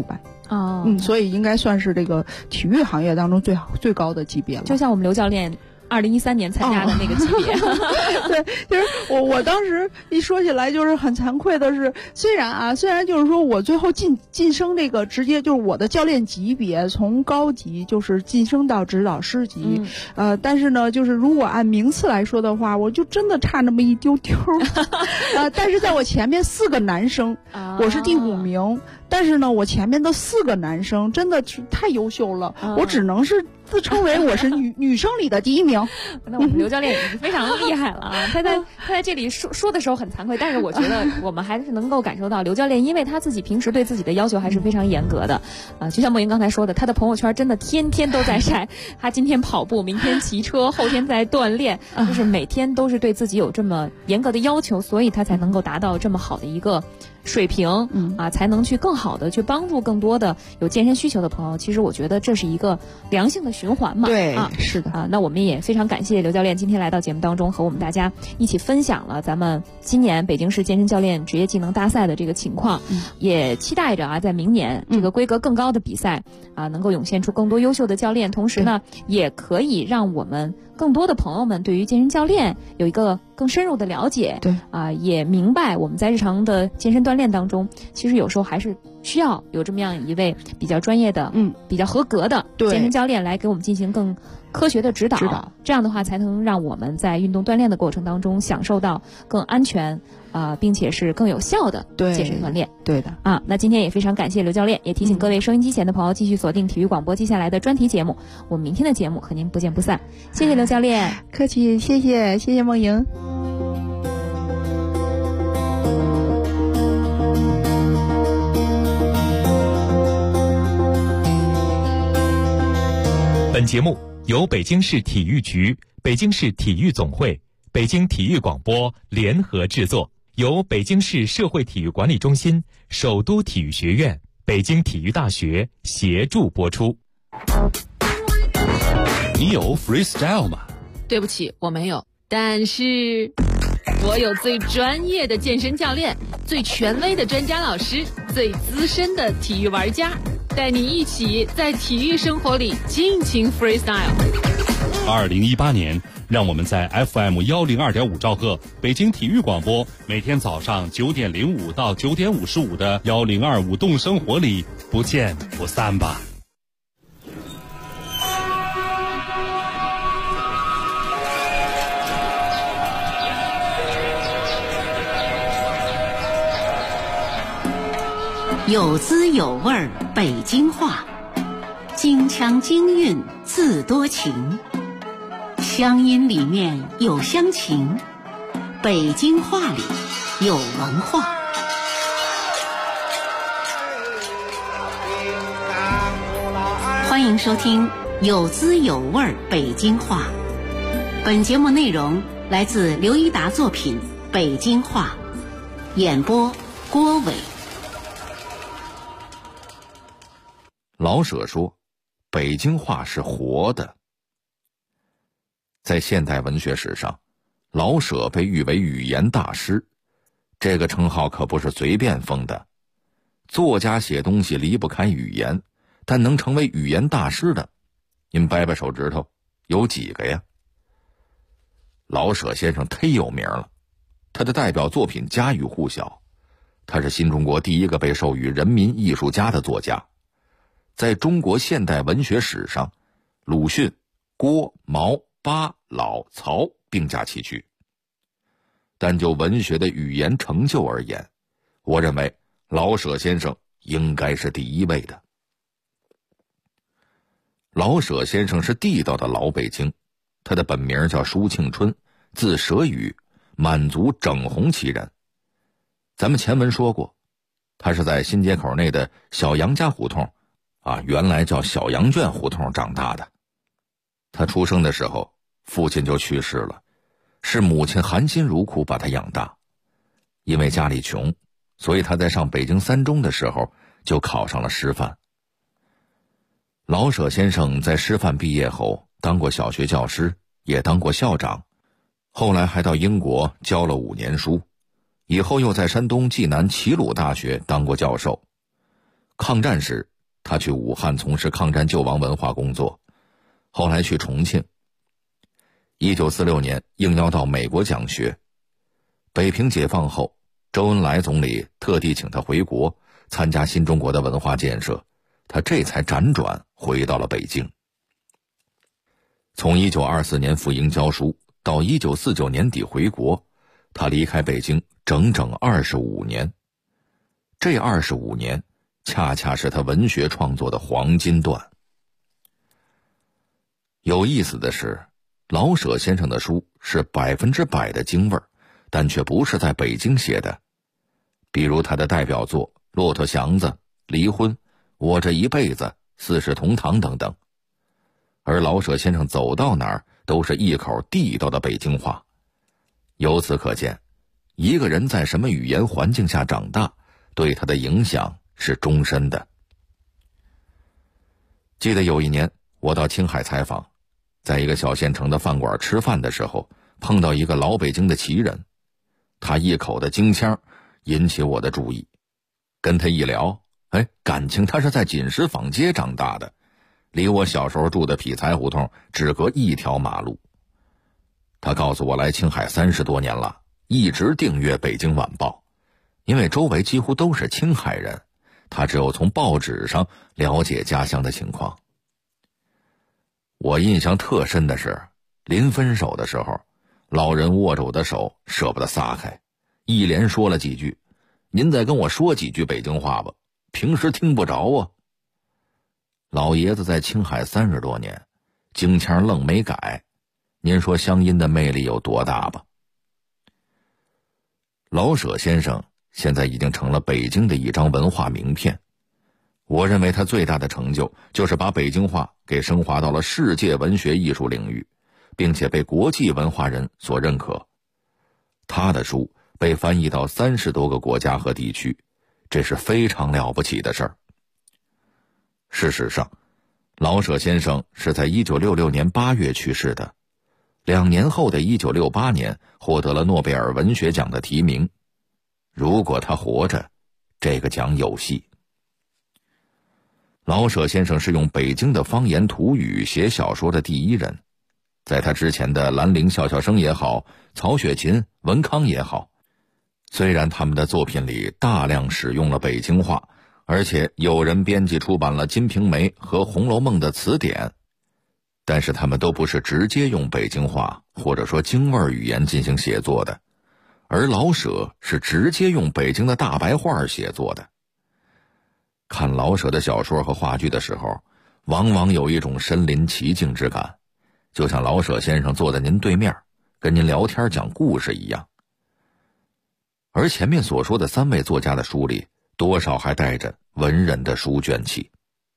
所以应该算是这个体育行业当中最高的级别了。 就像我们刘教练2013年参加的那个级别。 对，就是我当时一说起来就是很惭愧的是，虽然就是说我最后晋升这个直接就是我的教练级别从高级就是晋升到指导师级，但是呢就是如果按名次来说的话，我就真的差那么一丢丢。但是在我前面4个男生，我是第5名，但是呢我前面的4个男生真的是太优秀了，我只能是自称为我是女生里的第1名。 那我们刘教练已经非常厉害了啊！他在这里说的时候很惭愧，但是我觉得我们还是能够感受到刘教练，因为他自己平时对自己的要求还是非常严格的就像莫云刚才说的，他的朋友圈真的天天都在晒他今天跑步，明天骑车，后天在锻炼，就是每天都是对自己有这么严格的要求，所以他才能够达到这么好的一个水平才能去更好的去帮助更多的有健身需求的朋友。其实我觉得这是一个良性的循环嘛。 对，是的那我们也非常感谢刘教练今天来到节目当中，和我们大家一起分享了咱们今年北京市健身教练职业技能大赛的这个情况，也期待着在明年这个规格更高的比赛能够涌现出更多优秀的教练，同时呢也可以让我们更多的朋友们对于健身教练有一个更深入的了解， 对也明白我们在日常的健身锻炼当中，其实有时候还是需要有这么样一位比较专业的比较合格的健身教练来给我们进行更科学的指导，这样的话才能让我们在运动锻炼的过程当中享受到更安全并且是更有效的健身锻炼。 对的那今天也非常感谢刘教练，也提醒各位收音机前的朋友继续锁定体育广播接下来的专题节目，我们明天的节目和您不见不散。谢谢刘教练。 客气，谢谢梦莹。 本节目由北京市体育局、北京市体育总会、北京体育广播联合制作，由北京市社会体育管理中心、首都体育学院、北京体育大学协助播出。 你有 freestyle 吗？ 对不起，我没有，但是我有最专业的健身教练，最权威的专家老师，最资深的体育玩家，带你一起在体育生活里尽情 freestyle。 2018年，让我们在 FM102.5兆赫北京体育广播，每天早上9点05到9点55的1025动生活里不见不散吧。 有滋有味儿北京话，京腔京韵自多情，乡音里面有乡情，北京话里有文化。欢迎收听有滋有味儿北京话。本节目内容来自刘一达作品《北京话》，演播郭伟。 老舍说，北京话是活的。在现代文学史上，老舍被誉为语言大师，这个称号可不是随便封的。作家写东西离不开语言，但能成为语言大师的，您掰掰手指头，有几个呀？老舍先生忒有名了，他的代表作品家喻户晓，他是新中国第一个被授予人民艺术家的作家。在中国现代文学史上，鲁迅、郭、毛、巴、老、曹并驾齐驱。但就文学的语言成就而言，我认为老舍先生应该是第一位的。老舍先生是地道的老北京，他的本名叫舒庆春，字舍宇，满族整红旗人。咱们前文说过，他是在新街口内的小杨家胡同原来叫小羊圈胡同长大的。他出生的时候，父亲就去世了，是母亲含辛茹苦把他养大。因为家里穷，所以他在上北京三中的时候就考上了师范。老舍先生在师范毕业后当过小学教师，也当过校长，后来还到英国教了5年书，以后又在山东济南齐鲁大学当过教授。抗战时他去武汉从事抗战救亡文化工作，后来去重庆。1946年应邀到美国讲学。北平解放后，周恩来总理特地请他回国参加新中国的文化建设，他这才辗转回到了北京。从1924年赴英教书到1949年底回国，他离开北京整整25年。这25年恰恰是他文学创作的黄金段。有意思的是，老舍先生的书是100%的京味儿，但却不是在北京写的。比如他的代表作《骆驼祥子》《离婚》《我这一辈子》《四世同堂》等等。而老舍先生走到哪儿都是一口地道的北京话。由此可见，一个人在什么语言环境下长大，对他的影响是终身的。记得有一年我到青海采访，在一个小县城的饭馆吃饭的时候，碰到一个老北京的奇人，他一口的京腔引起我的注意。跟他一聊，感情他是在锦石坊街长大的，离我小时候住的匹才胡同只隔一条马路。他告诉我来青海30多年了，一直订阅《北京晚报》，因为周围几乎都是青海人，他只有从报纸上了解家乡的情况。我印象特深的是，临分手的时候，老人握着我的手舍不得撒开，一连说了几句：“您再跟我说几句北京话吧，平时听不着啊。”老爷子在青海30多年，京腔愣没改，您说乡音的魅力有多大吧？老舍先生现在已经成了北京的一张文化名片。我认为他最大的成就就是把北京话给升华到了世界文学艺术领域，并且被国际文化人所认可。他的书被翻译到30多个国家和地区，这是非常了不起的事儿。事实上，老舍先生是在1966年8月去世的，2年后的1968年获得了诺贝尔文学奖的提名。如果他活着，这个奖有戏。老舍先生是用北京的方言土语写小说的第一人，在他之前的兰陵笑笑生也好，曹雪芹、文康也好，虽然他们的作品里大量使用了北京话，而且有人编辑出版了《金瓶梅》和《红楼梦》的词典，但是他们都不是直接用北京话或者说京味语言进行写作的，而老舍是直接用北京的大白话写作的。看老舍的小说和话剧的时候，往往有一种身临其境之感，就像老舍先生坐在您对面，跟您聊天讲故事一样。而前面所说的3位作家的书里，多少还带着文人的书卷气。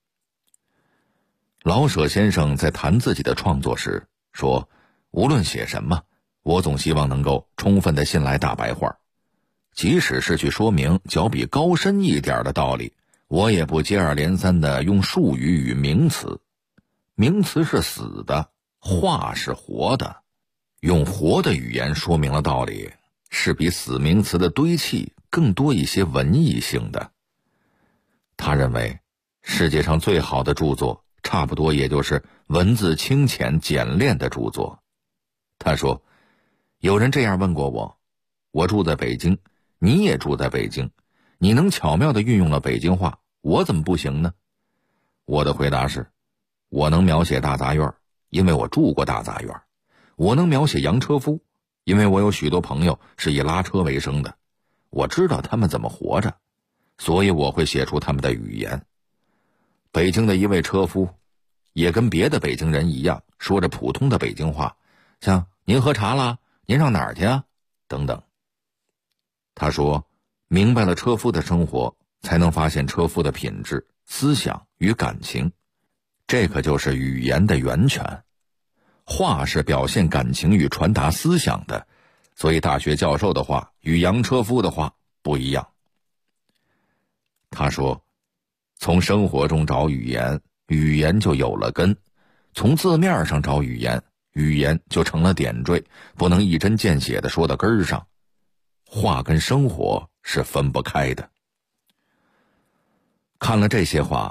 老舍先生在谈自己的创作时说，无论写什么，我总希望能够充分地信赖大白话，即使是去说明较比高深一点的道理，我也不接二连三地用术语与名词。名词是死的，话是活的，用活的语言说明了道理，是比死名词的堆砌更多一些文艺性的。他认为，世界上最好的著作，差不多也就是文字清浅简练的著作。他说，有人这样问过我，我住在北京，你也住在北京，你能巧妙地运用了北京话，我怎么不行呢？我的回答是，我能描写大杂院，因为我住过大杂院；我能描写洋车夫，因为我有许多朋友是以拉车为生的，我知道他们怎么活着，所以我会写出他们的语言。北京的一位车夫也跟别的北京人一样，说着普通的北京话，像您喝茶啦，您上哪儿去啊，等等。他说，明白了车夫的生活，才能发现车夫的品质、思想与感情，这可就是语言的源泉。话是表现感情与传达思想的，所以大学教授的话与洋车夫的话不一样。他说，从生活中找语言，语言就有了根；从字面上找语言，语言就成了点缀，不能一针见血地说到根儿上。话跟生活是分不开的。看了这些话，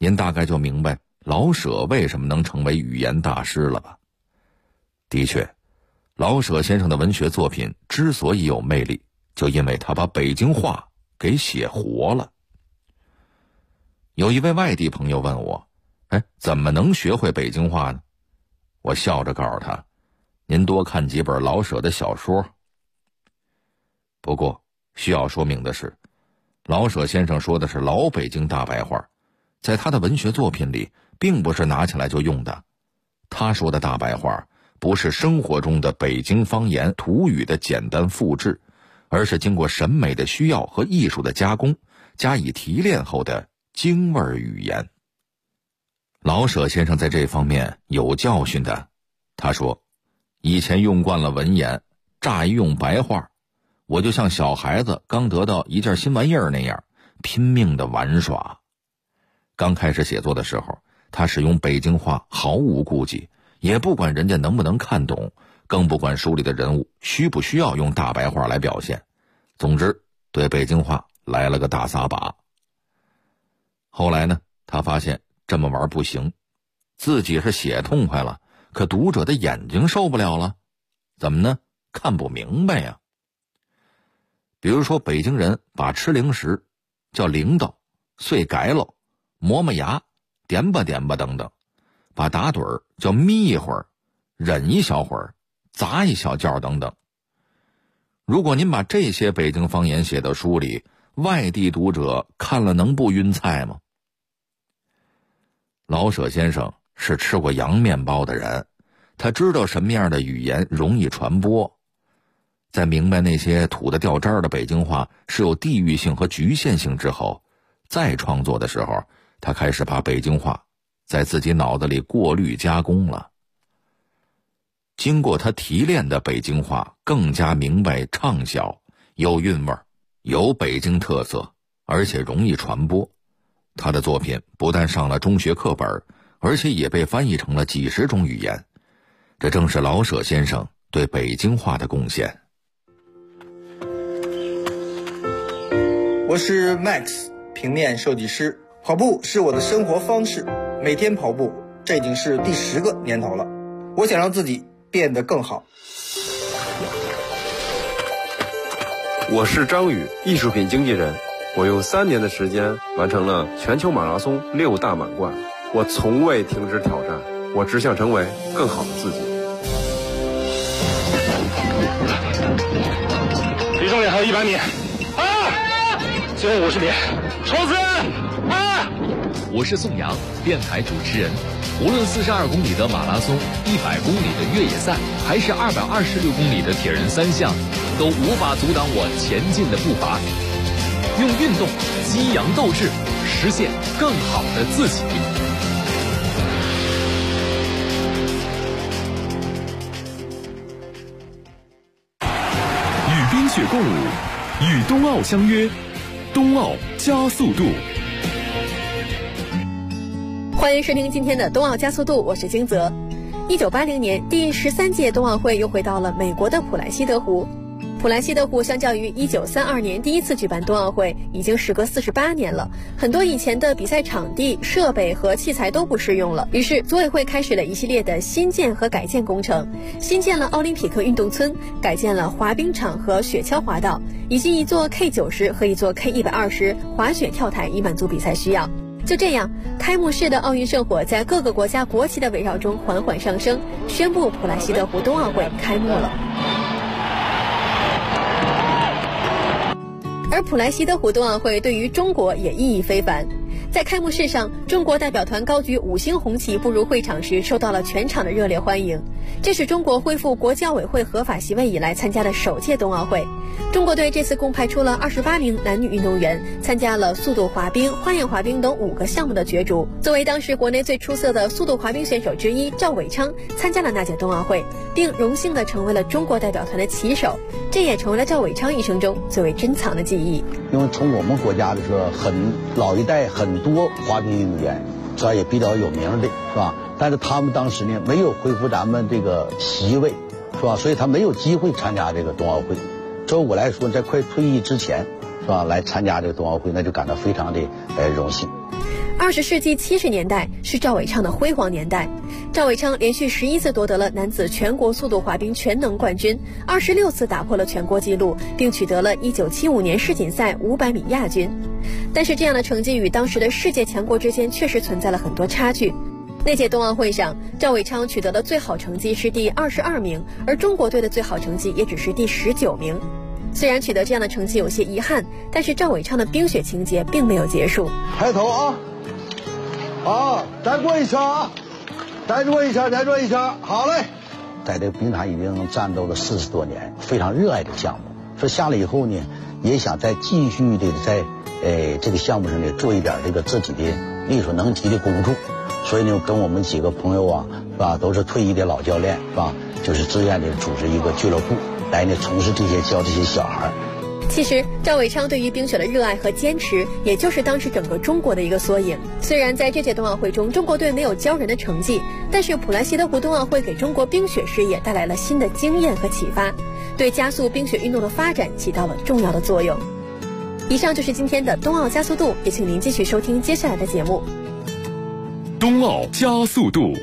您大概就明白老舍为什么能成为语言大师了吧？的确，老舍先生的文学作品之所以有魅力，就因为他把北京话给写活了。有一位外地朋友问我，怎么能学会北京话呢？我笑着告诉他，您多看几本老舍的小说。不过需要说明的是，老舍先生说的是老北京大白话，在他的文学作品里并不是拿起来就用的。他说的大白话不是生活中的北京方言土语的简单复制，而是经过审美的需要和艺术的加工，加以提炼后的京味语言。老舍先生在这方面有教训的。他说，以前用惯了文言，乍一用白话，我就像小孩子刚得到一件新玩意儿那样拼命的玩耍。刚开始写作的时候，他使用北京话毫无顾忌，也不管人家能不能看懂，更不管书里的人物需不需要用大白话来表现。总之，对北京话来了个大撒把。后来呢，他发现这么玩不行，自己是写痛快了，可读者的眼睛受不了了。怎么呢？看不明白呀。比如说，北京人把吃零食叫零刀、碎改喽、磨磨牙、点吧点吧等等，把打盹儿叫眯一会儿、忍一小会儿、砸一小觉等等。如果您把这些北京方言写到书里，外地读者看了能不晕菜吗？老舍先生是吃过洋面包的人，他知道什么样的语言容易传播。在明白那些土的掉渣的北京话是有地域性和局限性之后，再创作的时候，他开始把北京话在自己脑子里过滤加工了。经过他提炼的北京话更加明白畅销，有韵味，有北京特色，而且容易传播。他的作品不但上了中学课本，而且也被翻译成了几十种语言。这正是老舍先生对北京话的贡献。 我是 Max， 平面设计师。跑步是我的生活方式，每天跑步，这已经是第10个年头了。我想让自己变得更好。 我是张宇，艺术品经纪人。我用3年的时间完成了全球马拉松6大满贯。我从未停止挑战，我只想成为更好的自己。 离终点还有100米，最后50米，冲刺！ 我是宋阳，电台主持人。无论42公里的马拉松、100公里的越野赛，还是226公里的铁人3项，都无法阻挡我前进的步伐。用运动激扬斗志，实现更好的自己。 与冰雪共舞，与冬奥相约，冬奥加速度。 欢迎收听今天的冬奥加速度，我是金泽。1980年，第13届冬奥会又回到了美国的普莱西德湖。普莱西德湖相较于1932年第一次举办冬奥会，已经时隔48年了，很多以前的比赛场地、设备和器材都不适用了。于是组委会开始了一系列的新建和改建工程，新建了奥林匹克运动村，改建了滑冰场和雪橇滑道，以及一座 K90 和一座 K120 滑雪跳台，以满足比赛需要。就这样，开幕式的奥运圣火在各个国家国旗的围绕中缓缓上升，宣布普莱西德湖冬奥会开幕了。而普莱西德湖冬奥会对于中国也意义非凡。在开幕式上，中国代表团高举5星红旗步入会场时，受到了全场的热烈欢迎。这是中国恢复国际奥委会合法席位以来参加的首届冬奥会。中国队这次共派出了28名男女运动员，参加了速度滑冰、花样滑冰等5个项目的角逐。作为当时国内最出色的速度滑冰选手之一，赵伟昌参加了那届冬奥会，并荣幸地成为了中国代表团的旗手。这也成为了赵伟昌一生中最为珍藏的记忆。 因为从我们国家的说，老一代很多滑冰运动员，是吧，也比较有名的，是吧？但是他们当时呢，没有恢复咱们这个席位，是吧？所以他没有机会参加这个冬奥会。作为我来说，在快退役之前，是吧，来参加这个冬奥会，那就感到非常的荣幸。 20世纪70年代是赵伟昌的辉煌年代，赵伟昌连续11次夺得了男子全国速度滑冰全能冠军，26次打破了全国纪录，并取得了1975年世锦赛500米亚军。但是这样的成绩与当时的世界强国之间确实存在了很多差距。那届冬奥会上，赵伟昌取得的最好成绩是第22名，而中国队的最好成绩也只是第19名。虽然取得这样的成绩有些遗憾，但是赵伟昌的冰雪情节并没有结束。 抬头啊！好，再过一圈啊！再过一圈，再过一圈，好嘞！在这个冰场已经战斗了40多年，非常热爱这个项目。说下来以后呢，也想再继续的在这个项目上呢做一点这个自己的力所能及的工作。所以呢，跟我们几个朋友啊，是吧，都是退役的老教练，是吧，就是自愿的组织一个俱乐部，来呢从事教这些小孩。 其实赵伟昌对于冰雪的热爱和坚持，也就是当时整个中国的一个缩影。虽然在这届冬奥会中，中国队没有骄人的成绩，但是普莱希德湖冬奥会给中国冰雪事业带来了新的经验和启发，对加速冰雪运动的发展起到了重要的作用。以上就是今天的冬奥加速度，也请您继续收听接下来的节目。 冬奥加速度。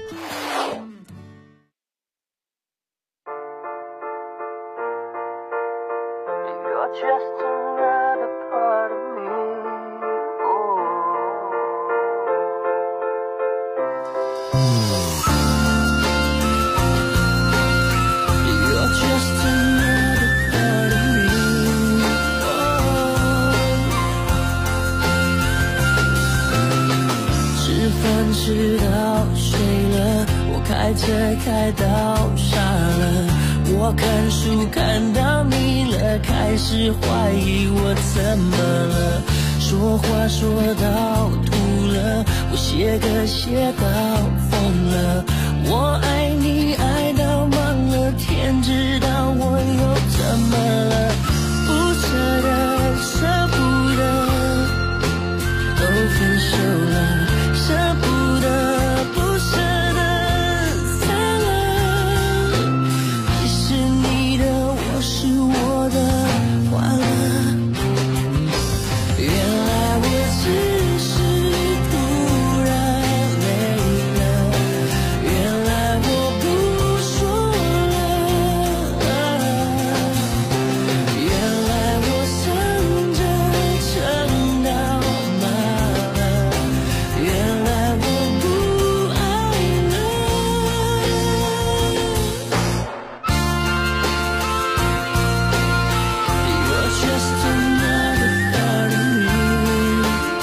吃到睡了，我开车开到傻了，我看书看到腻了，开始怀疑我怎么了，说话说到吐了，我写歌写到疯了，我爱你爱到忘了，天知道我又怎么了，不舍得舍不得都分手了，舍不得不舍得散了，你是你的，我是我的，完了，原来我只是突然累了，原来我不说了，原来我想着撑到麻了，原来我不爱了。You're just another part of me.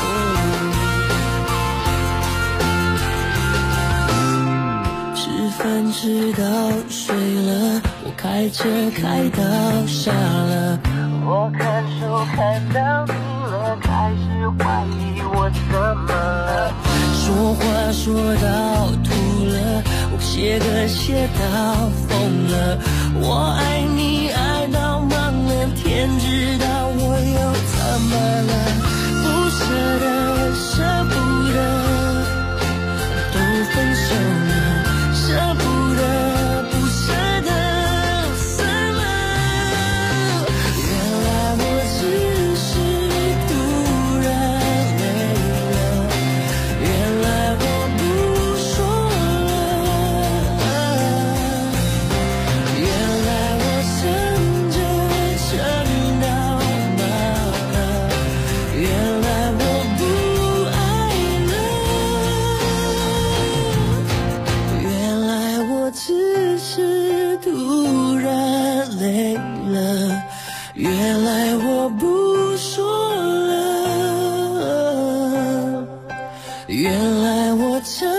吃饭吃到睡了，我开车开到傻了，我看书看到腻了，开始怀疑我怎么了，说话说到吐了，我写歌写到疯了，我爱你爱到忘了，天知道我又怎么了，不舍得舍不得都分手了，舍不得不舍得散了，原来我只是突然累了，原来我不说了，原来我想着撑到麻了，原来我不爱了，原来我只是突然累了，原来我不说了，原来我